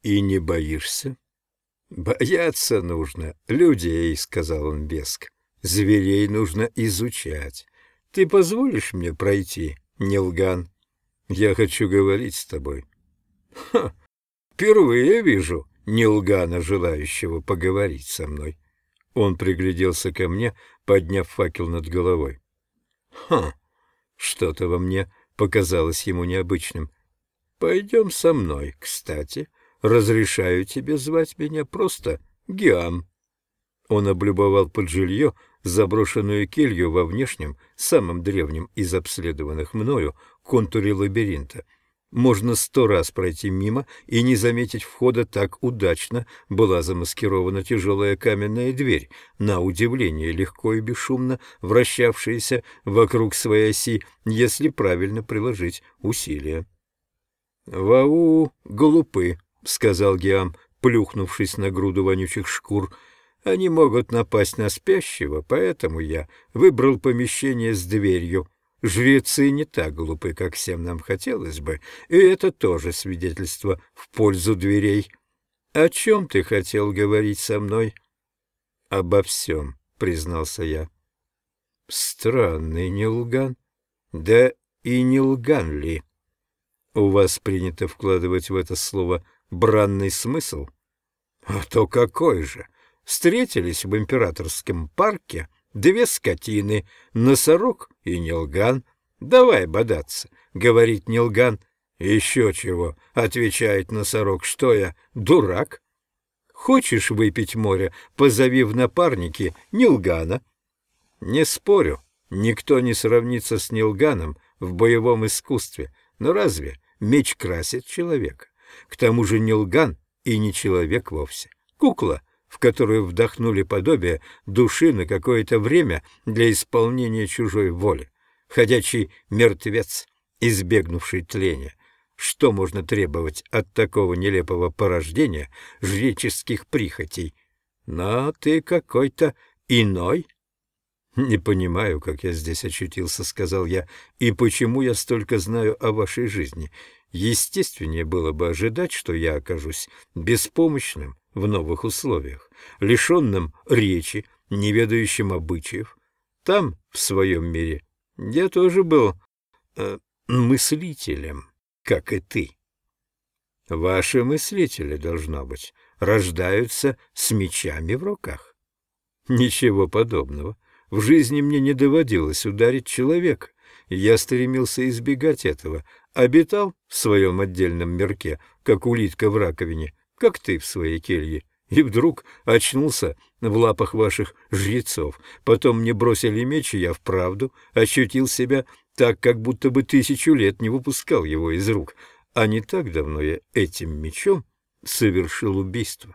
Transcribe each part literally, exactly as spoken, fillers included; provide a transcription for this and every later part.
И не боишься? Бояться нужно людей, — сказал он веско. Зверей нужно изучать. Ты позволишь мне пройти, Нилган? Я хочу говорить с тобой. Ха! Впервые вижу Нилгана, желающего поговорить со мной. Он пригляделся ко мне, подняв факел над головой. Ха! Что-то во мне показалось ему необычным. Пойдем со мной, кстати. Разрешаю тебе звать меня просто Гиам. Он облюбовал под жилье заброшенную келью во внешнем, самом древнем из обследованных мною, контуре лабиринта. Можно сто раз пройти мимо и не заметить входа, так удачно была замаскирована тяжелая каменная дверь, на удивление легко и бесшумно вращавшаяся вокруг своей оси, если правильно приложить усилия. «Вау, глупы», — сказал Гиам, плюхнувшись на груду вонючих шкур. «Они могут напасть на спящего, поэтому я выбрал помещение с дверью. Жрецы не так глупы, как всем нам хотелось бы, и это тоже свидетельство в пользу дверей. О чем ты хотел говорить со мной?» «Обо всем», — признался я. «Странный Нилган. Да и Нилган ли? У вас принято вкладывать в это слово бранный смысл? А то какой же! Встретились в императорском парке две скотины, носорог и Нилган. Давай бодаться, — говорит Нилган. Еще чего, — отвечает носорог, — что я, дурак? Хочешь выпить море, позови в напарники Нилгана. Не спорю, никто не сравнится с Нилганом в боевом искусстве, но разве меч красит человека? К тому же Нилган и не человек вовсе. Кукла, в которую вдохнули подобие души на какое-то время для исполнения чужой воли. Ходячий мертвец, избегнувший тления. Что можно требовать от такого нелепого порождения жреческих прихотей? Но ты какой-то иной. «Не понимаю, как я здесь очутился», — сказал я, — «и почему я столько знаю о вашей жизни. Естественнее было бы ожидать, что я окажусь беспомощным в новых условиях, лишенным речи, не ведающим обычаев. Там, в своем мире, я тоже был э, мыслителем, как и ты. Ваши мыслители, должно быть, рождаются с мечами в руках». «Ничего подобного. В жизни мне не доводилось ударить человека, и я стремился избегать этого, обитал в своем отдельном мирке, как улитка в раковине, как ты в своей келье, и вдруг очнулся в лапах ваших жрецов. Потом мне бросили меч, и я вправду ощутил себя так, как будто бы тысячу лет не выпускал его из рук, а не так давно я этим мечом совершил убийство».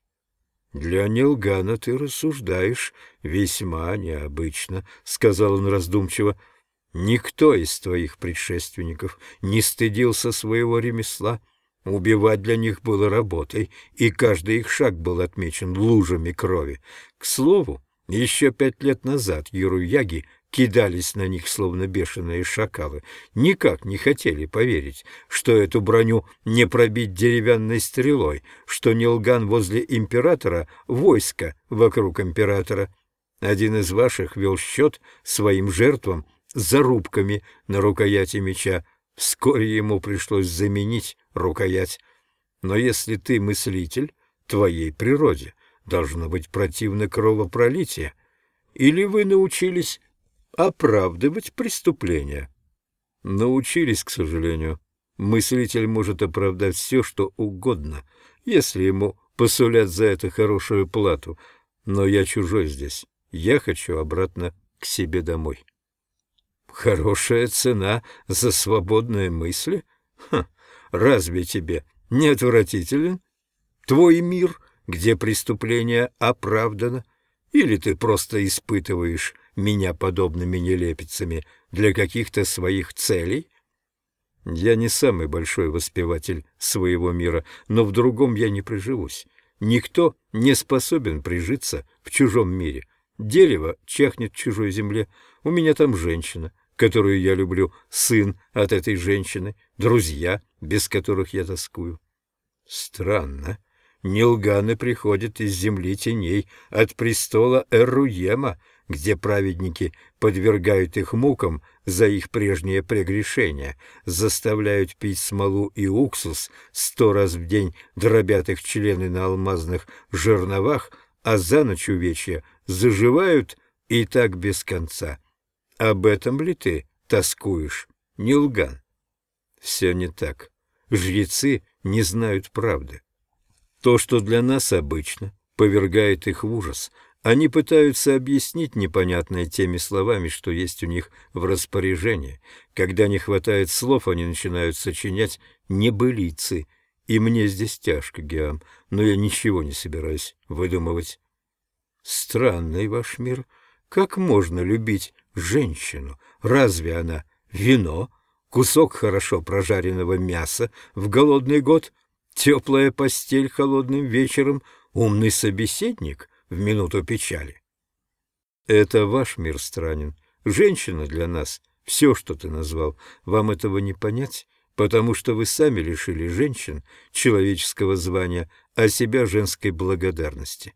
«Для Нилгана ты рассуждаешь весьма необычно», — сказал он раздумчиво. «Никто из твоих предшественников не стыдился своего ремесла. Убивать для них было работой, и каждый их шаг был отмечен лужами крови. К слову, еще пять лет назад юруяги кидались на них, словно бешеные шакалы, никак не хотели поверить, что эту броню не пробить деревянной стрелой, что Нилган возле императора — войско вокруг императора. Один из ваших вел счет своим жертвам зарубками на рукояти меча. Вскоре ему пришлось заменить рукоять. Но если ты мыслитель, твоей природе должно быть противно кровопролитие. Или вы научились оправдывать преступления?» «Научились, к сожалению. Мыслитель может оправдать все, что угодно, если ему посулят за это хорошую плату. Но я чужой здесь. Я хочу обратно к себе домой». «Хорошая цена за свободные мысли? Ха, разве тебе не отвратителен твой мир, где преступление оправдано? Или ты просто испытываешь меня подобными нелепицами для каких-то своих целей?» «Я не самый большой воспеватель своего мира, но в другом я не приживусь. Никто не способен прижиться в чужом мире. Дерево чахнет в чужой земле. У меня там женщина, которую я люблю, сын от этой женщины, друзья, без которых я тоскую. Странно. Нилганы приходят из земли теней, от престола Эруема, где праведники подвергают их мукам за их прежние прегрешения, заставляют пить смолу и уксус, сто раз в день дробят их члены на алмазных жерновах, а за ночь увечья заживают и так без конца. Об этом ли ты тоскуешь, Нилган? Все не так. Жрецы не знают правды. То, что для нас обычно, повергает их в ужас. Они пытаются объяснить непонятное теми словами, что есть у них в распоряжении. Когда не хватает слов, они начинают сочинять небылицы. И мне здесь тяжко, Гиам, но я ничего не собираюсь выдумывать. Странный ваш мир. Как можно любить женщину? Разве она вино, кусок хорошо прожаренного мяса в голодный год? Теплая постель холодным вечером, умный собеседник в минуту печали. Это ваш мир странен. Женщина для нас — все, что ты назвал. Вам этого не понять, потому что вы сами лишили женщин человеческого звания, а себя женской благодарности.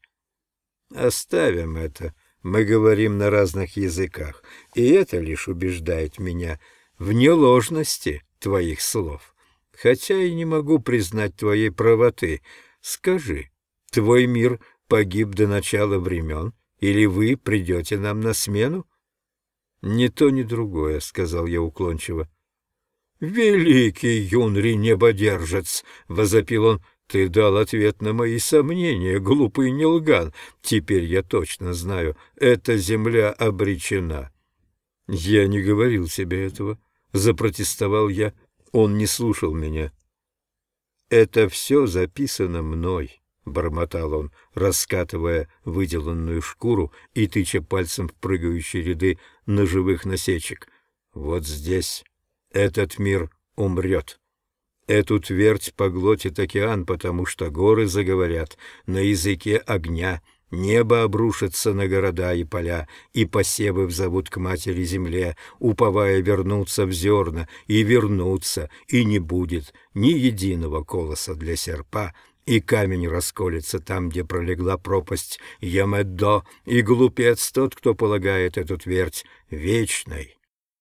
Оставим это. Мы говорим на разных языках, и это лишь убеждает меня в неложности твоих слов. Хотя и не могу признать твоей правоты. Скажи, твой мир погиб до начала времен, или вы придете нам на смену? — Ни то, ни другое, — сказал я уклончиво. — Великий Юнри небодержец! — возопил он. — Ты дал ответ на мои сомнения, глупый Нилган. Теперь я точно знаю, эта земля обречена. — Я не говорил себе этого, — запротестовал я. Он не слушал меня. — Это все записано мной, — бормотал он, раскатывая выделанную шкуру и тыча пальцем в прыгающие ряды ножевых насечек. Вот здесь этот мир умрет. Эту твердь поглотит океан, потому что горы заговорят на языке огня, небо обрушится на города и поля, и посевы взовут к матери земле, уповая вернуться в зерна, и вернуться, и не будет ни единого колоса для серпа, и камень расколется там, где пролегла пропасть Ямеддо, и глупец тот, кто полагает эту твердь вечной.